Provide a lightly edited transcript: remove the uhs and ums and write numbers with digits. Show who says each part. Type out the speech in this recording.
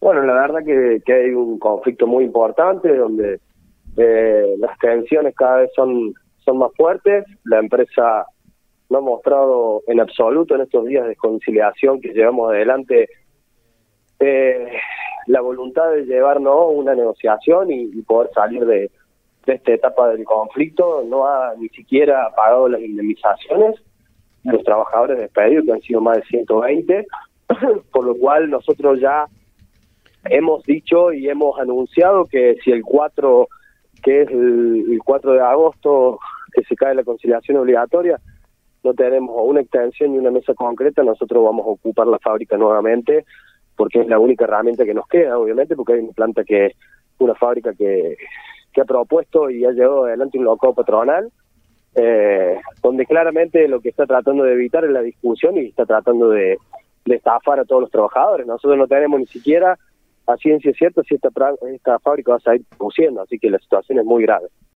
Speaker 1: Bueno, la verdad que hay un conflicto muy importante donde las tensiones cada vez son más fuertes. La empresa no ha mostrado en absoluto en estos días de conciliación que llevamos adelante la voluntad de llevarnos una negociación y poder salir de esta etapa del conflicto. No ha ni siquiera pagado las indemnizaciones de los trabajadores despedidos, que han sido más de 120, por lo cual nosotros ya hemos dicho y hemos anunciado que si el 4, que es el 4 de agosto, que se cae la conciliación obligatoria, no tenemos una extensión ni una mesa concreta, nosotros vamos a ocupar la fábrica nuevamente, porque es la única herramienta que nos queda, obviamente, porque hay una fábrica que ha propuesto y ha llevado adelante un locao patronal, donde claramente lo que está tratando de evitar es la discusión y está tratando de estafar a todos los trabajadores. Nosotros no tenemos ni siquiera a ciencia cierta si esta fábrica va a seguir produciendo, así que la situación es muy grave.